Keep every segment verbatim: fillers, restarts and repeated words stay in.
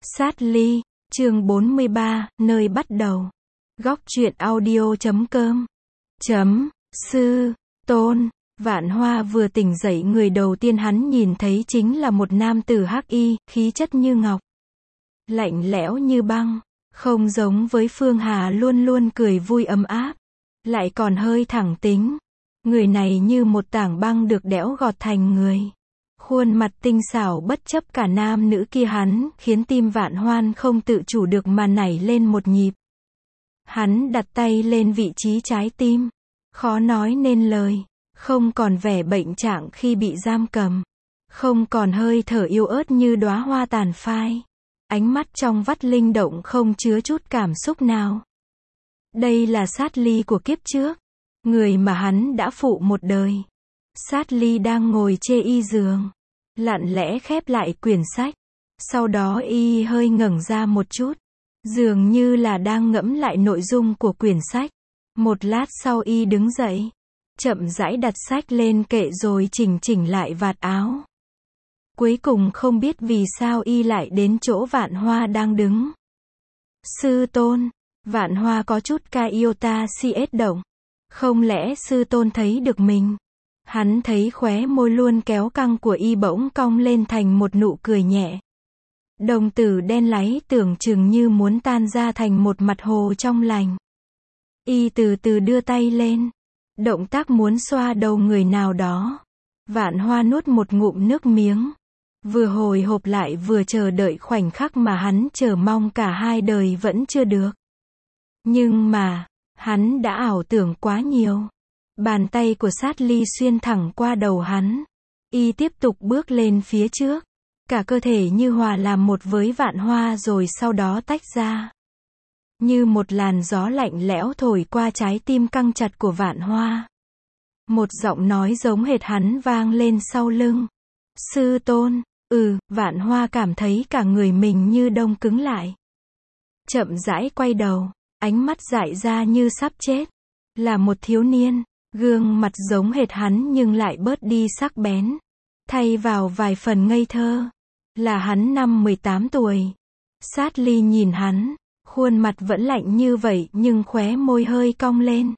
Sát ly, chương bốn mươi ba, nơi bắt đầu. Góc truyện audio chấm com. Chấm, sư, tôn. Vạn Hoa vừa tỉnh dậy, người đầu tiên hắn nhìn thấy chính là một nam tử hắc y, khí chất như ngọc, lạnh lẽo như băng, không giống với Phương Hà luôn luôn cười vui ấm áp, lại còn hơi thẳng tính. Người này như một tảng băng được đẽo gọt thành người. Khuôn mặt tinh xảo bất chấp cả nam nữ kia hắn, khiến tim Vạn Hoan không tự chủ được mà nảy lên một nhịp. Hắn đặt tay lên vị trí trái tim, khó nói nên lời, không còn vẻ bệnh trạng khi bị giam cầm, không còn hơi thở yếu ớt như đóa hoa tàn phai. Ánh mắt trong vắt linh động không chứa chút cảm xúc nào. Đây là Sát Ly của kiếp trước, người mà hắn đã phụ một đời. Sát Ly đang ngồi chê y giường, lặng lẽ khép lại quyển sách. Sau đó y hơi ngẩng ra một chút, dường như là đang ngẫm lại nội dung của quyển sách. Một lát sau y đứng dậy, chậm rãi đặt sách lên kệ rồi chỉnh chỉnh lại vạt áo. Cuối cùng không biết vì sao y lại đến chỗ Vạn Hoa đang đứng. Sư tôn. Vạn Hoa có chút ca iota si ết động. Không lẽ sư tôn thấy được mình? Hắn thấy khóe môi luôn kéo căng của y bỗng cong lên thành một nụ cười nhẹ. Đồng tử đen láy tưởng chừng như muốn tan ra thành một mặt hồ trong lành. Y từ từ đưa tay lên, động tác muốn xoa đầu người nào đó. Vạn Hoa nuốt một ngụm nước miếng, vừa hồi hộp lại vừa chờ đợi khoảnh khắc mà hắn chờ mong cả hai đời vẫn chưa được. Nhưng mà, hắn đã ảo tưởng quá nhiều. Bàn tay của Sát Ly xuyên thẳng qua đầu hắn. Y tiếp tục bước lên phía trước. Cả cơ thể như hòa làm một với Vạn Hoa rồi sau đó tách ra. Như một làn gió lạnh lẽo thổi qua trái tim căng chặt của Vạn Hoa. Một giọng nói giống hệt hắn vang lên sau lưng. Sư tôn. Ừ, Vạn Hoa cảm thấy cả người mình như đông cứng lại. Chậm rãi quay đầu, ánh mắt dại ra như sắp chết. Là một thiếu niên, gương mặt giống hệt hắn nhưng lại bớt đi sắc bén, thay vào vài phần ngây thơ. Là hắn năm mười tám tuổi. Sát Ly nhìn hắn, khuôn mặt vẫn lạnh như vậy nhưng khóe môi hơi cong lên.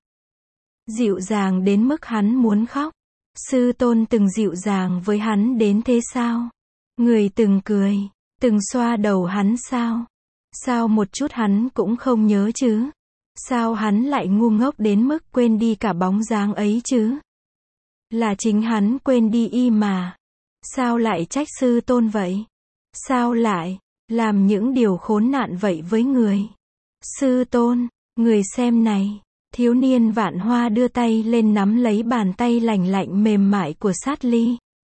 Dịu dàng đến mức hắn muốn khóc. Sư tôn từng dịu dàng với hắn đến thế sao? Người từng cười, từng xoa đầu hắn sao? Sao một chút hắn cũng không nhớ chứ? Sao hắn lại ngu ngốc đến mức quên đi cả bóng dáng ấy chứ? Là chính hắn quên đi y mà. Sao lại trách sư tôn vậy? Sao lại làm những điều khốn nạn vậy với người? Sư tôn, người xem này. Thiếu niên Vạn Hoa đưa tay lên nắm lấy bàn tay lành lạnh mềm mại của Sát Ly.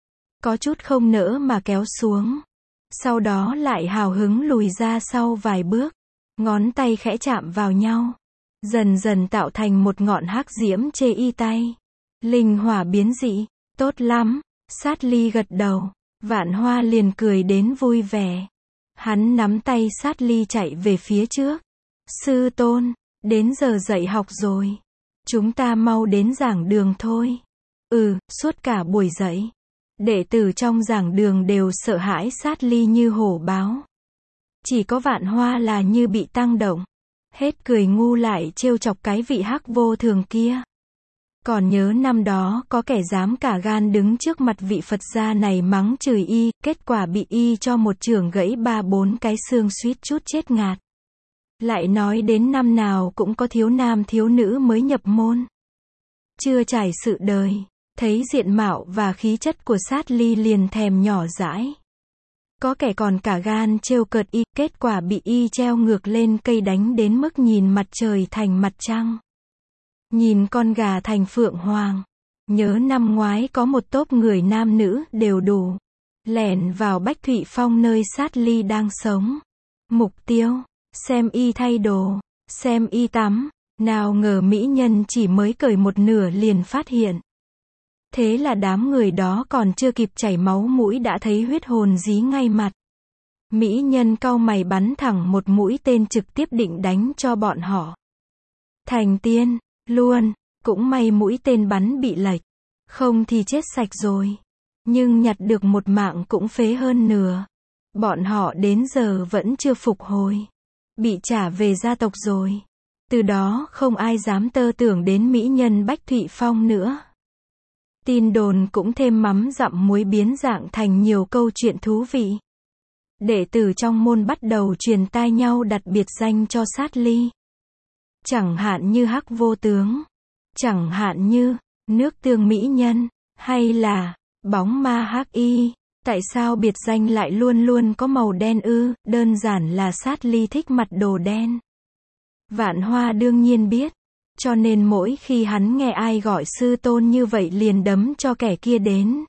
Có chút không nỡ mà kéo xuống. Sau đó lại hào hứng lùi ra sau vài bước. Ngón tay khẽ chạm vào nhau, dần dần tạo thành một ngọn hắc diễm chê y tay. Linh hỏa biến dị, tốt lắm. Sát Ly gật đầu. Vạn Hoa liền cười đến vui vẻ. Hắn nắm tay Sát Ly chạy về phía trước. Sư tôn, đến giờ dạy học rồi. Chúng ta mau đến giảng đường thôi. Ừ, suốt cả buổi dạy, đệ tử trong giảng đường đều sợ hãi Sát Ly như hổ báo. Chỉ có Vạn Hoa là như bị tăng động. Hết cười ngu lại trêu chọc cái vị hắc vô thường kia. Còn nhớ năm đó có kẻ dám cả gan đứng trước mặt vị Phật gia này mắng chửi y, kết quả bị y cho một chưởng gãy ba bốn cái xương suýt chút chết ngạt. Lại nói đến năm nào cũng có thiếu nam thiếu nữ mới nhập môn. Chưa trải sự đời, thấy diện mạo và khí chất của Sát Ly liền thèm nhỏ dãi. Có kẻ còn cả gan trêu cợt y, kết quả bị y treo ngược lên cây đánh đến mức nhìn mặt trời thành mặt trăng, nhìn con gà thành phượng hoàng. Nhớ năm ngoái có một tốp người nam nữ đều đủ, lẻn vào Bách Thụy Phong nơi Sát Ly đang sống. Mục tiêu, xem y thay đồ, xem y tắm. Nào ngờ mỹ nhân chỉ mới cởi một nửa liền phát hiện. Thế là đám người đó còn chưa kịp chảy máu mũi đã thấy huyết hồn dí ngay mặt. Mỹ nhân cau mày bắn thẳng một mũi tên trực tiếp định đánh cho bọn họ thành tiên luôn. Cũng may mũi tên bắn bị lệch, không thì chết sạch rồi. Nhưng nhặt được một mạng cũng phế hơn nửa. Bọn họ đến giờ vẫn chưa phục hồi. Bị trả về gia tộc rồi. Từ đó không ai dám tơ tưởng đến mỹ nhân Bách Thụy Phong nữa. Tin đồn cũng thêm mắm dặm muối biến dạng thành nhiều câu chuyện thú vị. Đệ tử trong môn bắt đầu truyền tai nhau đặt biệt danh cho Sát Ly. Chẳng hạn như Hắc Vô Tướng, chẳng hạn như Nước Tương Mỹ Nhân, hay là Bóng Ma Hắc Y. Tại sao biệt danh lại luôn luôn có màu đen ư? Đơn giản là Sát Ly thích mặt đồ đen. Vạn Hoa đương nhiên biết, cho nên mỗi khi hắn nghe ai gọi sư tôn như vậy liền đấm cho kẻ kia đến.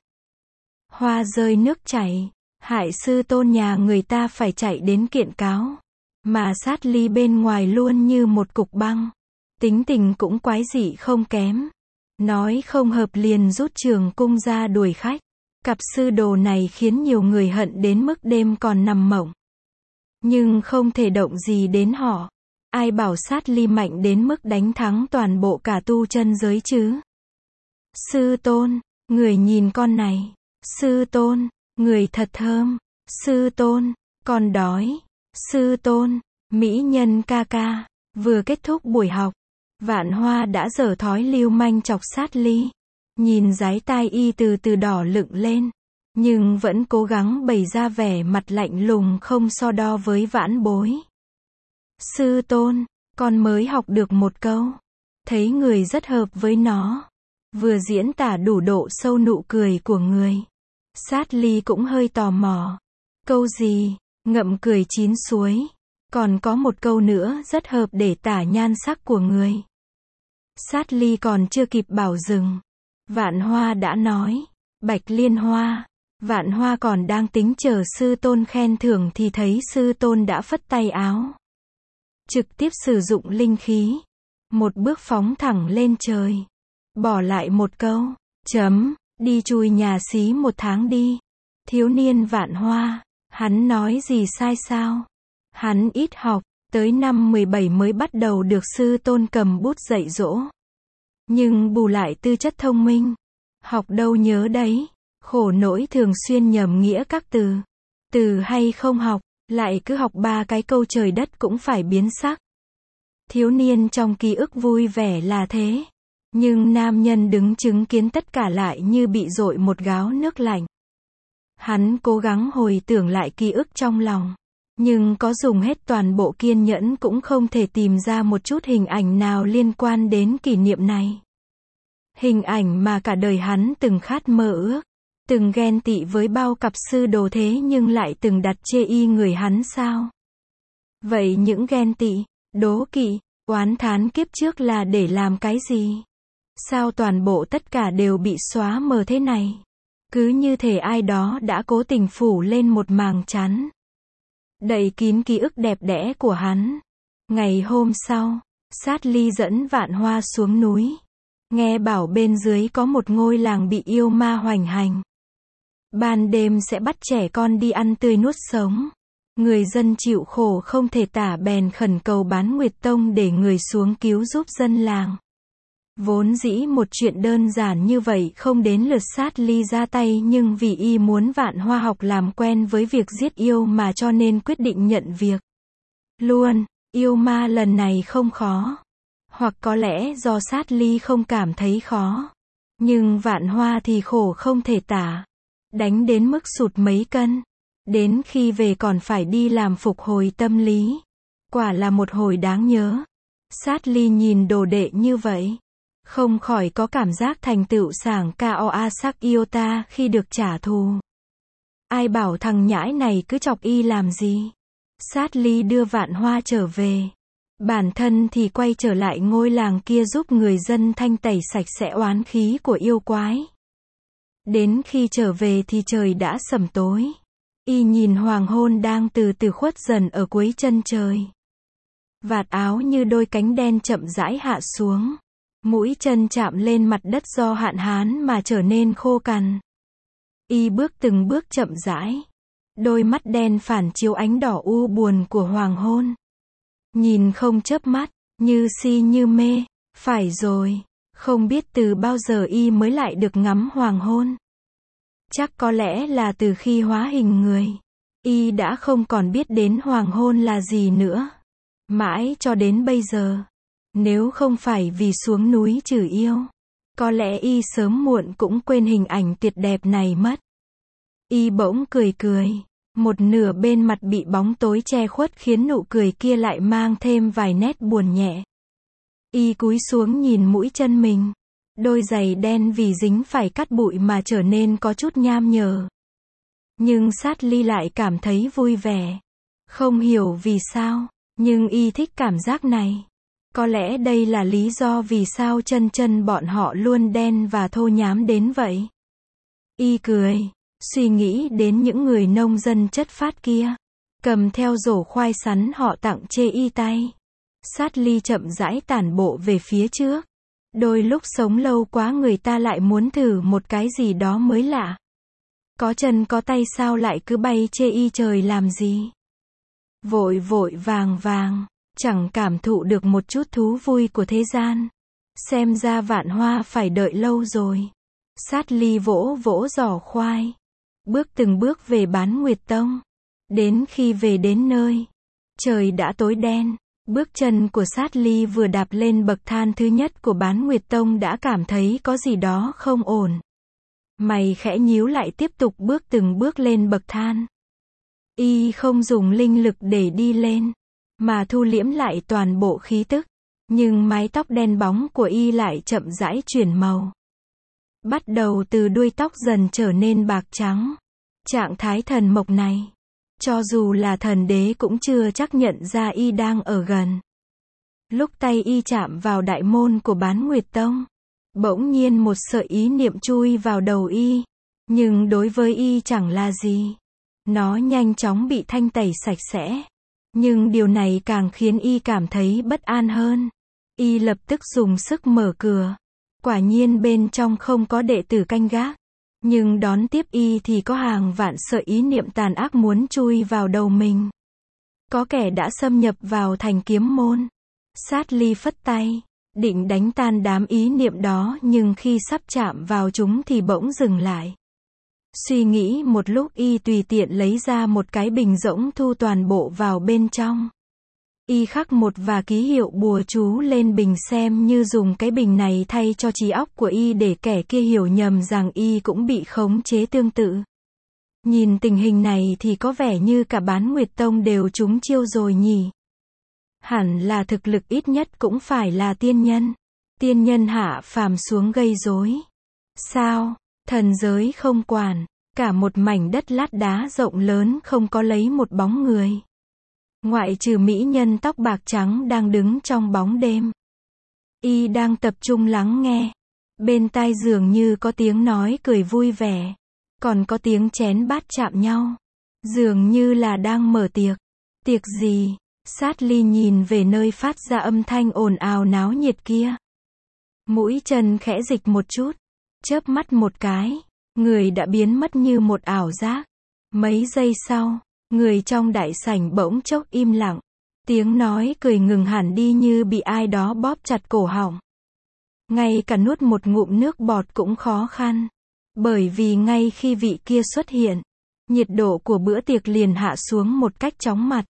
Hoa rơi nước chảy, hại sư tôn nhà người ta phải chạy đến kiện cáo. Mà Sát Ly bên ngoài luôn như một cục băng. Tính tình cũng quái dị không kém. Nói không hợp liền rút trường cung ra đuổi khách. Cặp sư đồ này khiến nhiều người hận đến mức đêm còn nằm mộng. Nhưng không thể động gì đến họ. Ai bảo Sát Ly mạnh đến mức đánh thắng toàn bộ cả tu chân giới chứ? Sư tôn, người nhìn con này. Sư tôn, người thật thơm. Sư tôn, con đói. Sư tôn, mỹ nhân ca ca. Vừa kết thúc buổi học, Vạn Hoa đã dở thói lưu manh chọc Sát Ly. Nhìn dái tai y từ từ đỏ lựng lên, nhưng vẫn cố gắng bày ra vẻ mặt lạnh lùng không so đo với vãn bối. Sư tôn, con mới học được một câu. Thấy người rất hợp với nó. Vừa diễn tả đủ độ sâu nụ cười của người. Sát Ly cũng hơi tò mò. Câu gì? Ngậm cười chín suối. Còn có một câu nữa rất hợp để tả nhan sắc của người. Sát Ly còn chưa kịp bảo dừng. Vạn Hoa đã nói. Bạch Liên Hoa. Vạn Hoa còn đang tính chờ sư tôn khen thưởng thì thấy sư tôn đã phất tay áo. Trực tiếp sử dụng linh khí. Một bước phóng thẳng lên trời. Bỏ lại một câu. Chấm. Đi chui nhà xí một tháng đi. Thiếu niên Vạn Hoa. Hắn nói gì sai sao? Hắn ít học. Tới năm mười bảy mới bắt đầu được sư tôn cầm bút dạy dỗ. Nhưng bù lại tư chất thông minh. Học đâu nhớ đấy. Khổ nỗi thường xuyên nhầm nghĩa các từ. Từ hay không học. Lại cứ học ba cái câu trời đất cũng phải biến sắc. Thiếu niên trong ký ức vui vẻ là thế. Nhưng nam nhân đứng chứng kiến tất cả lại như bị dội một gáo nước lạnh. Hắn cố gắng hồi tưởng lại ký ức trong lòng. Nhưng có dùng hết toàn bộ kiên nhẫn cũng không thể tìm ra một chút hình ảnh nào liên quan đến kỷ niệm này. Hình ảnh mà cả đời hắn từng khát mơ ước. Từng ghen tị với bao cặp sư đồ thế nhưng lại từng đặt chê y người hắn sao? Vậy những ghen tị, đố kỵ, oán thán kiếp trước là để làm cái gì? Sao toàn bộ tất cả đều bị xóa mờ thế này? Cứ như thể ai đó đã cố tình phủ lên một màng chắn. Đậy kín ký ức đẹp đẽ của hắn. Ngày hôm sau, Sát Ly dẫn Vạn Hoa xuống núi. Nghe bảo bên dưới có một ngôi làng bị yêu ma hoành hành. Ban đêm sẽ bắt trẻ con đi ăn tươi nuốt sống. Người dân chịu khổ không thể tả bèn khẩn cầu Bán Nguyệt Tông để người xuống cứu giúp dân làng. Vốn dĩ một chuyện đơn giản như vậy không đến lượt Sát Ly ra tay nhưng vì y muốn Vạn Hoa học làm quen với việc giết yêu mà cho nên quyết định nhận việc. Luôn, yêu ma lần này không khó. Hoặc có lẽ do Sát Ly không cảm thấy khó. Nhưng Vạn Hoa thì khổ không thể tả. Đánh đến mức sụt mấy cân. Đến khi về còn phải đi làm phục hồi tâm lý. Quả là một hồi đáng nhớ. Sát Ly nhìn đồ đệ như vậy. Không khỏi có cảm giác thành tựu sảng cao a sắc iota khi được trả thù. Ai bảo thằng nhãi này cứ chọc y làm gì. Sát Ly đưa Vạn Hoa trở về. Bản thân thì quay trở lại ngôi làng kia giúp người dân thanh tẩy sạch sẽ oán khí của yêu quái. Đến khi trở về thì trời đã sẩm tối. Y nhìn hoàng hôn đang từ từ khuất dần ở cuối chân trời. Vạt áo như đôi cánh đen chậm rãi hạ xuống. Mũi chân chạm lên mặt đất do hạn hán mà trở nên khô cằn. Y bước từng bước chậm rãi. Đôi mắt đen phản chiếu ánh đỏ u buồn của hoàng hôn. Nhìn không chớp mắt, như si như mê. Phải rồi, không biết từ bao giờ y mới lại được ngắm hoàng hôn. Chắc có lẽ là từ khi hóa hình người. Y đã không còn biết đến hoàng hôn là gì nữa. Mãi cho đến bây giờ. Nếu không phải vì xuống núi trừ yêu, có lẽ Y sớm muộn cũng quên hình ảnh tuyệt đẹp này mất. Y bỗng cười cười. Một nửa bên mặt bị bóng tối che khuất khiến nụ cười kia lại mang thêm vài nét buồn nhẹ. Y cúi xuống nhìn mũi chân mình. Đôi giày đen vì dính phải cát bụi mà trở nên có chút nham nhở. Nhưng Sát Ly lại cảm thấy vui vẻ. Không hiểu vì sao, nhưng Y thích cảm giác này. Có lẽ đây là lý do vì sao chân chân bọn họ luôn đen và thô nhám đến vậy. Y cười, suy nghĩ đến những người nông dân chất phác kia, cầm theo rổ khoai sắn họ tặng chê Y tay. Sát Ly chậm rãi tản bộ về phía trước. Đôi lúc sống lâu quá người ta lại muốn thử một cái gì đó mới lạ. Có chân có tay sao lại cứ bay chê Y trời làm gì? Vội vội vàng vàng, chẳng cảm thụ được một chút thú vui của thế gian. Xem ra Vạn Hoa phải đợi lâu rồi. Sát Ly vỗ vỗ giỏ khoai. Bước từng bước về Bán Nguyệt Tông. Đến khi về đến nơi, trời đã tối đen. Bước chân của Sát Ly vừa đạp lên bậc thang thứ nhất của Bán Nguyệt Tông đã cảm thấy có gì đó không ổn. Mày khẽ nhíu lại tiếp tục bước từng bước lên bậc thang. Y không dùng linh lực để đi lên, mà thu liễm lại toàn bộ khí tức. Nhưng mái tóc đen bóng của Y lại chậm rãi chuyển màu. Bắt đầu từ đuôi tóc dần trở nên bạc trắng. Trạng thái thần mộc này, cho dù là thần đế cũng chưa chắc nhận ra Y đang ở gần. Lúc tay Y chạm vào đại môn của Bán Nguyệt Tông, bỗng nhiên một sợi ý niệm chui vào đầu Y. Nhưng đối với Y chẳng là gì. Nó nhanh chóng bị thanh tẩy sạch sẽ. Nhưng điều này càng khiến Y cảm thấy bất an hơn. Y lập tức dùng sức mở cửa. Quả nhiên bên trong không có đệ tử canh gác. Nhưng đón tiếp Y thì có hàng vạn sợi ý niệm tàn ác muốn chui vào đầu mình. Có kẻ đã xâm nhập vào thành kiếm môn. Sát Ly phất tay, định đánh tan đám ý niệm đó nhưng khi sắp chạm vào chúng thì bỗng dừng lại. Suy nghĩ một lúc Y tùy tiện lấy ra một cái bình rỗng thu toàn bộ vào bên trong. Y khắc một và ký hiệu bùa chú lên bình xem như dùng cái bình này thay cho trí óc của Y để kẻ kia hiểu nhầm rằng Y cũng bị khống chế tương tự. Nhìn tình hình này thì có vẻ như cả Bán Nguyệt Tông đều trúng chiêu rồi nhỉ. Hẳn là thực lực ít nhất cũng phải là tiên nhân. Tiên nhân hạ phàm xuống gây rối. Sao? Thần giới không quản. Cả một mảnh đất lát đá rộng lớn không có lấy một bóng người. Ngoại trừ mỹ nhân tóc bạc trắng đang đứng trong bóng đêm. Y đang tập trung lắng nghe. Bên tai dường như có tiếng nói cười vui vẻ. Còn có tiếng chén bát chạm nhau. Dường như là đang mở tiệc. Tiệc gì? Sát Ly nhìn về nơi phát ra âm thanh ồn ào náo nhiệt kia. Mũi chân khẽ dịch một chút. Chớp mắt một cái. Người đã biến mất như một ảo giác. Mấy giây sau, người trong đại sảnh bỗng chốc im lặng. Tiếng nói cười ngừng hẳn đi như bị ai đó bóp chặt cổ họng. Ngay cả nuốt một ngụm nước bọt cũng khó khăn. Bởi vì ngay khi vị kia xuất hiện, nhiệt độ của bữa tiệc liền hạ xuống một cách chóng mặt.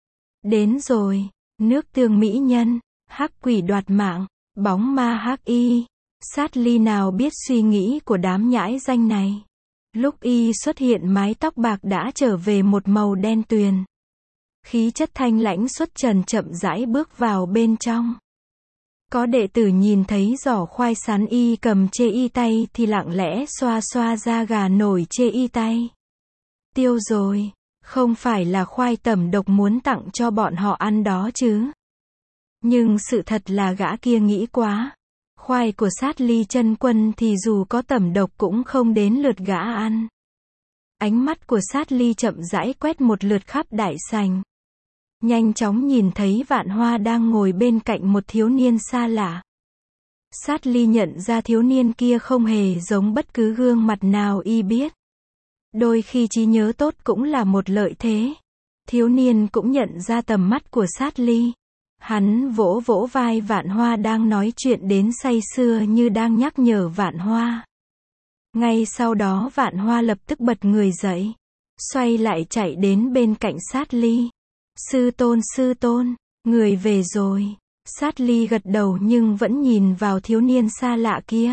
Đến rồi, nước tương mỹ nhân, hắc quỷ đoạt mạng, bóng ma hắc y. Sát Ly nào biết suy nghĩ của đám nhãi danh này. Lúc Y xuất hiện mái tóc bạc đã trở về một màu đen tuyền. Khí chất thanh lãnh xuất trần chậm rãi bước vào bên trong. Có đệ tử nhìn thấy giỏ khoai sắn Y cầm chê Y tay thì lặng lẽ xoa xoa da gà nổi chê Y tay. Tiêu rồi, không phải là khoai tẩm độc muốn tặng cho bọn họ ăn đó chứ. Nhưng sự thật là gã kia nghĩ quá. Khoai của Sát Ly chân quân thì dù có tẩm độc cũng không đến lượt gã ăn. Ánh mắt của Sát Ly chậm rãi quét một lượt khắp đại sảnh. Nhanh chóng nhìn thấy Vạn Hoa đang ngồi bên cạnh một thiếu niên xa lạ. Sát Ly nhận ra thiếu niên kia không hề giống bất cứ gương mặt nào Y biết. Đôi khi trí nhớ tốt cũng là một lợi thế. Thiếu niên cũng nhận ra tầm mắt của Sát Ly. Hắn vỗ vỗ vai Vạn Hoa đang nói chuyện đến say sưa như đang nhắc nhở Vạn Hoa. Ngay sau đó Vạn Hoa lập tức bật người dậy. xoay lại chạy đến bên cạnh Sát Ly. Sư tôn sư tôn, người về rồi. Sát Ly gật đầu nhưng vẫn nhìn vào thiếu niên xa lạ kia.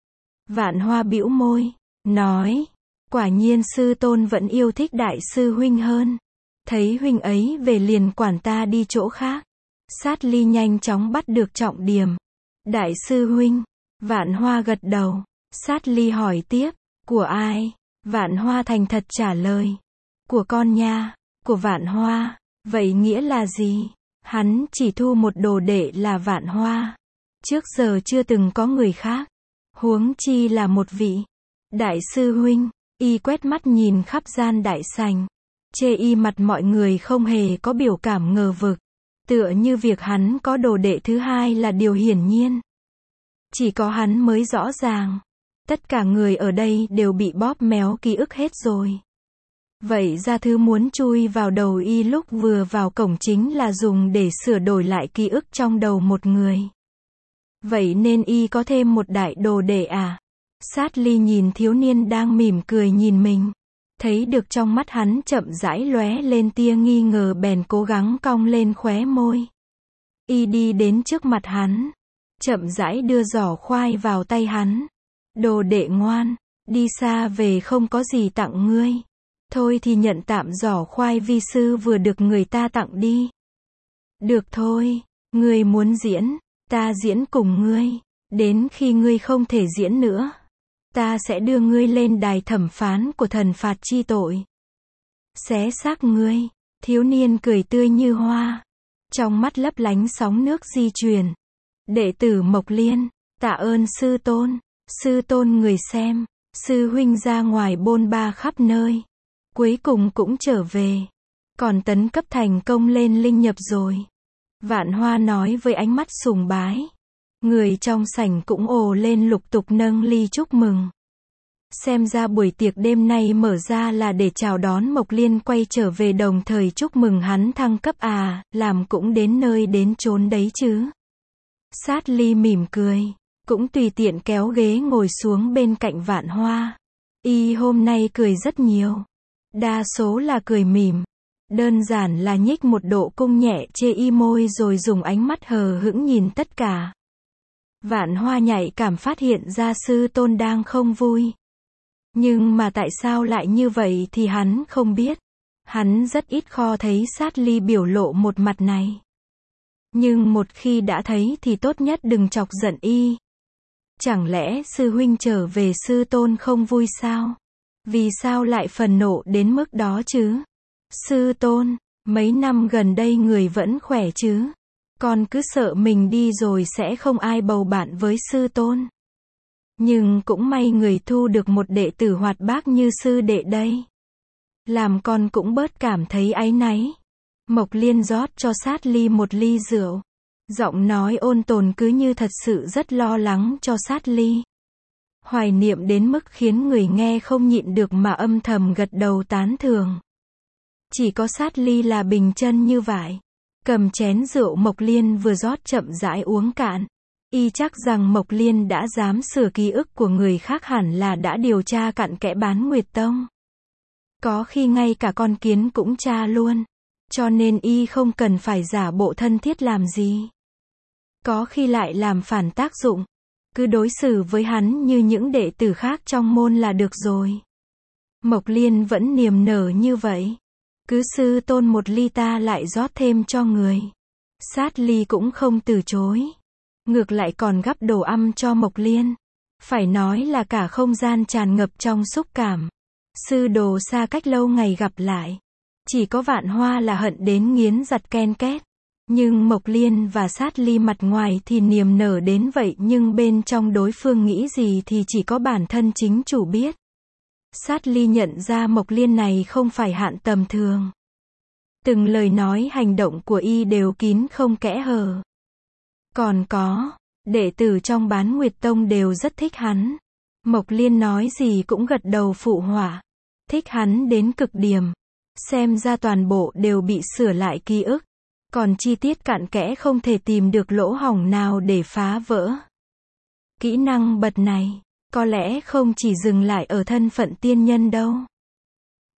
Vạn Hoa bĩu môi, nói, quả nhiên sư tôn vẫn yêu thích đại sư huynh hơn. Thấy huynh ấy về liền quản ta đi chỗ khác. Sát Ly nhanh chóng bắt được trọng điểm. Đại sư huynh. Vạn Hoa gật đầu. Sát Ly hỏi tiếp, của ai? Vạn Hoa thành thật trả lời, của con nha. Của Vạn Hoa. Vậy nghĩa là gì? Hắn chỉ thu một đồ đệ là Vạn Hoa. Trước giờ chưa từng có người khác. Huống chi là một vị đại sư huynh. Y quét mắt nhìn khắp gian đại sảnh. Chê y mặt mọi người không hề có biểu cảm ngờ vực. Tựa như việc hắn có đồ đệ thứ hai là điều hiển nhiên. Chỉ có hắn mới rõ ràng. Tất cả người ở đây đều bị bóp méo ký ức hết rồi. Vậy ra thứ muốn chui vào đầu y lúc vừa vào cổng chính là dùng để sửa đổi lại ký ức trong đầu một người. Vậy nên y có thêm một đại đồ đệ à? Sát Ly nhìn thiếu niên đang mỉm cười nhìn mình. Thấy được trong mắt hắn chậm rãi lóe lên tia nghi ngờ bèn cố gắng cong lên khóe môi. Y đi đến trước mặt hắn. Chậm rãi đưa giỏ khoai vào tay hắn. Đồ đệ ngoan, đi xa về không có gì tặng ngươi. Thôi thì nhận tạm giỏ khoai vi sư vừa được người ta tặng đi. Được thôi, ngươi muốn diễn, ta diễn cùng ngươi. Đến khi ngươi không thể diễn nữa, ta sẽ đưa ngươi lên đài thẩm phán của thần phạt chi tội. Xé xác ngươi. Thiếu niên cười tươi như hoa. Trong mắt lấp lánh sóng nước di chuyển. Đệ tử Mộc Liên, tạ ơn sư tôn. Sư tôn người xem, sư huynh ra ngoài bôn ba khắp nơi. Cuối cùng cũng trở về. Còn tấn cấp thành công lên linh nhập rồi. Vạn Hoa nói với ánh mắt sùng bái. Người trong sảnh cũng ồ lên lục tục nâng ly chúc mừng. Xem ra buổi tiệc đêm nay mở ra là để chào đón Mộc Liên quay trở về đồng thời chúc mừng hắn thăng cấp à, làm cũng đến nơi đến chốn đấy chứ. Sát Ly mỉm cười, cũng tùy tiện kéo ghế ngồi xuống bên cạnh Vạn Hoa. Y hôm nay cười rất nhiều. Đa số là cười mỉm. Đơn giản là nhích một độ cung nhẹ chê y môi rồi dùng ánh mắt hờ hững nhìn tất cả. Vạn Hoa nhạy cảm phát hiện ra sư tôn đang không vui. Nhưng mà tại sao lại như vậy thì hắn không biết. Hắn rất ít kho thấy Sát Ly biểu lộ một mặt này. Nhưng một khi đã thấy thì tốt nhất đừng chọc giận y. Chẳng lẽ sư huynh trở về sư tôn không vui sao? Vì sao lại phần nộ đến mức đó chứ? Sư tôn, mấy năm gần đây người vẫn khỏe chứ? Con cứ sợ mình đi rồi sẽ không ai bầu bạn với sư tôn. Nhưng cũng may người thu được một đệ tử hoạt bát như sư đệ đây. Làm con cũng bớt cảm thấy áy náy. Mộc Liên rót cho Sát Ly một ly rượu. Giọng nói ôn tồn cứ như thật sự rất lo lắng cho Sát Ly. Hoài niệm đến mức khiến người nghe không nhịn được mà âm thầm gật đầu tán thưởng. Chỉ có Sát Ly là bình chân như vậy. Cầm chén rượu Mộc Liên vừa rót chậm rãi uống cạn. Y chắc rằng Mộc Liên đã dám sửa ký ức của người khác hẳn là đã điều tra cặn kẽ Bán Nguyệt Tông. Có khi ngay cả con kiến cũng tra luôn. Cho nên y không cần phải giả bộ thân thiết làm gì. Có khi lại làm phản tác dụng. Cứ đối xử với hắn như những đệ tử khác trong môn là được rồi. Mộc Liên vẫn niềm nở như vậy. Cứ sư tôn một ly ta lại rót thêm cho người. Sát Ly cũng không từ chối. Ngược lại còn gắp đồ ăn cho Mộc Liên. Phải nói là cả không gian tràn ngập trong xúc cảm. Sư đồ xa cách lâu ngày gặp lại. Chỉ có Vạn Hoa là hận đến nghiến giật ken két. Nhưng Mộc Liên và Sát Ly mặt ngoài thì niềm nở đến vậy nhưng bên trong đối phương nghĩ gì thì chỉ có bản thân chính chủ biết. Sát Ly nhận ra Mộc Liên này không phải hạn tầm thường. Từng lời nói hành động của y đều kín không kẽ hở. Còn có, đệ tử trong Bán Nguyệt Tông đều rất thích hắn. Mộc Liên nói gì cũng gật đầu phụ họa. Thích hắn đến cực điểm. Xem ra toàn bộ đều bị sửa lại ký ức. Còn chi tiết cặn kẽ không thể tìm được lỗ hổng nào để phá vỡ. Kỹ năng bật này, có lẽ không chỉ dừng lại ở thân phận tiên nhân đâu.